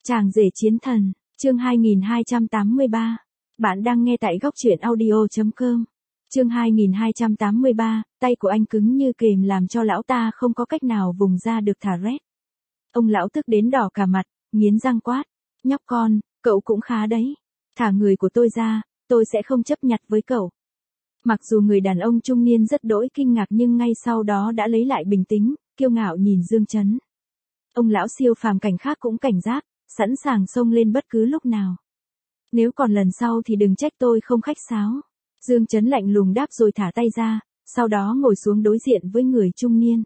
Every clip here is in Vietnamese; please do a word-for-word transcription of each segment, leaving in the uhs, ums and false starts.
Chàng rể chiến thần, chương hai nghìn hai trăm tám mươi ba. Bạn đang nghe tại góc truyện audio chấm com. Chương hai nghìn hai trăm tám mươi ba, tay của anh cứng như kềm làm cho lão ta không có cách nào vùng ra được thả rét. Ông lão tức đến đỏ cả mặt, nghiến răng quát. Nhóc con, cậu cũng khá đấy. Thả người của tôi ra, tôi sẽ không chấp nhặt với cậu. Mặc dù người đàn ông trung niên rất đỗi kinh ngạc nhưng ngay sau đó đã lấy lại bình tĩnh, kiêu ngạo nhìn Dương Chấn. Ông lão siêu phàm cảnh khác cũng cảnh giác, sẵn sàng xông lên bất cứ lúc nào. Nếu còn lần sau thì đừng trách tôi không khách sáo. Dương Chấn lạnh lùng đáp rồi thả tay ra, sau đó ngồi xuống đối diện với người trung niên.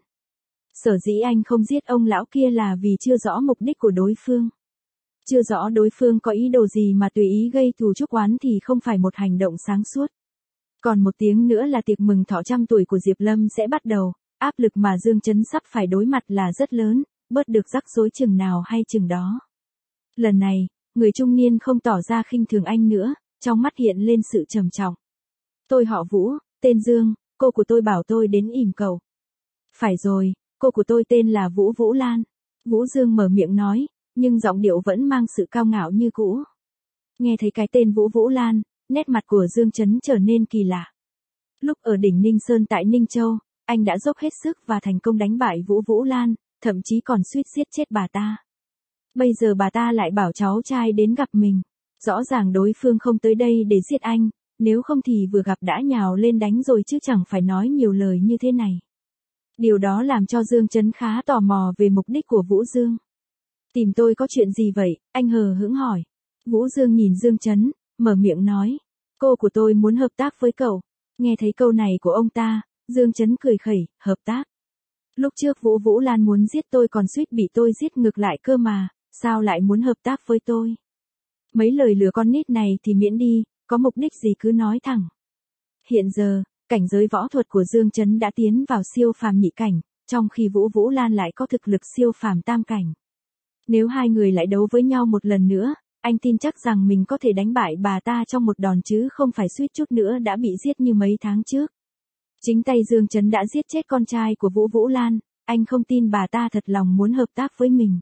Sở dĩ anh không giết ông lão kia là vì chưa rõ mục đích của đối phương. Chưa rõ đối phương có ý đồ gì mà tùy ý gây thù chuốc oán thì không phải một hành động sáng suốt. Còn một tiếng nữa là tiệc mừng thọ trăm tuổi của Diệp Lâm sẽ bắt đầu, áp lực mà Dương Chấn sắp phải đối mặt là rất lớn, bớt được rắc rối chừng nào hay chừng đó. Lần này, người trung niên không tỏ ra khinh thường anh nữa, trong mắt hiện lên sự trầm trọng. Tôi họ Vũ, tên Dương, cô của tôi bảo tôi đến ỉm cậu. Phải rồi, cô của tôi tên là Vũ Vũ Lan. Vũ Dương mở miệng nói, nhưng giọng điệu vẫn mang sự cao ngạo như cũ. Nghe thấy cái tên Vũ Vũ Lan, nét mặt của Dương Chấn trở nên kỳ lạ. Lúc ở đỉnh Ninh Sơn tại Ninh Châu, anh đã dốc hết sức và thành công đánh bại Vũ Vũ Lan, thậm chí còn suýt giết chết bà ta. Bây giờ bà ta lại bảo cháu trai đến gặp mình. Rõ ràng đối phương không tới đây để giết anh, nếu không thì vừa gặp đã nhào lên đánh rồi chứ chẳng phải nói nhiều lời như thế này. Điều đó làm cho Dương Chấn khá tò mò về mục đích của Vũ Dương. Tìm tôi có chuyện gì vậy? Anh hờ hững hỏi. Vũ Dương nhìn Dương Chấn, mở miệng nói. Cô của tôi muốn hợp tác với cậu. Nghe thấy câu này của ông ta, Dương Chấn cười khẩy, hợp tác. Lúc trước Vũ Vũ Lan muốn giết tôi còn suýt bị tôi giết ngược lại cơ mà, sao lại muốn hợp tác với tôi? Mấy lời lừa con nít này thì miễn đi, có mục đích gì cứ nói thẳng. Hiện giờ, cảnh giới võ thuật của Dương Chấn đã tiến vào siêu phàm nhị cảnh, trong khi Vũ Vũ Lan lại có thực lực siêu phàm tam cảnh. Nếu hai người lại đấu với nhau một lần nữa, anh tin chắc rằng mình có thể đánh bại bà ta trong một đòn chứ không phải suýt chút nữa đã bị giết như mấy tháng trước. Chính tay Dương Chấn đã giết chết con trai của Vũ Vũ Lan, anh không tin bà ta thật lòng muốn hợp tác với mình.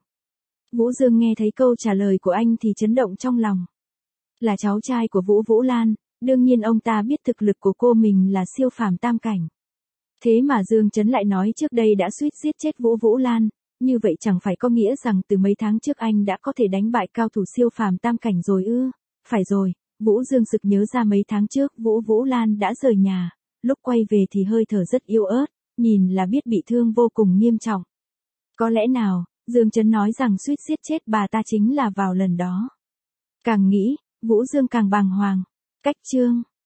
Vũ Dương nghe thấy câu trả lời của anh thì chấn động trong lòng. Là cháu trai của Vũ Vũ Lan, đương nhiên ông ta biết thực lực của cô mình là siêu phàm tam cảnh. Thế mà Dương Chấn lại nói trước đây đã suýt giết chết Vũ Vũ Lan, như vậy chẳng phải có nghĩa rằng từ mấy tháng trước anh đã có thể đánh bại cao thủ siêu phàm tam cảnh rồi ư? Phải rồi, Vũ Dương sực nhớ ra mấy tháng trước Vũ Vũ Lan đã rời nhà, lúc quay về thì hơi thở rất yếu ớt, nhìn là biết bị thương vô cùng nghiêm trọng. Có lẽ nào, Dương Chấn nói rằng suýt giết chết bà ta chính là vào lần đó. Càng nghĩ, Vũ Dương càng bàng hoàng. Cách chương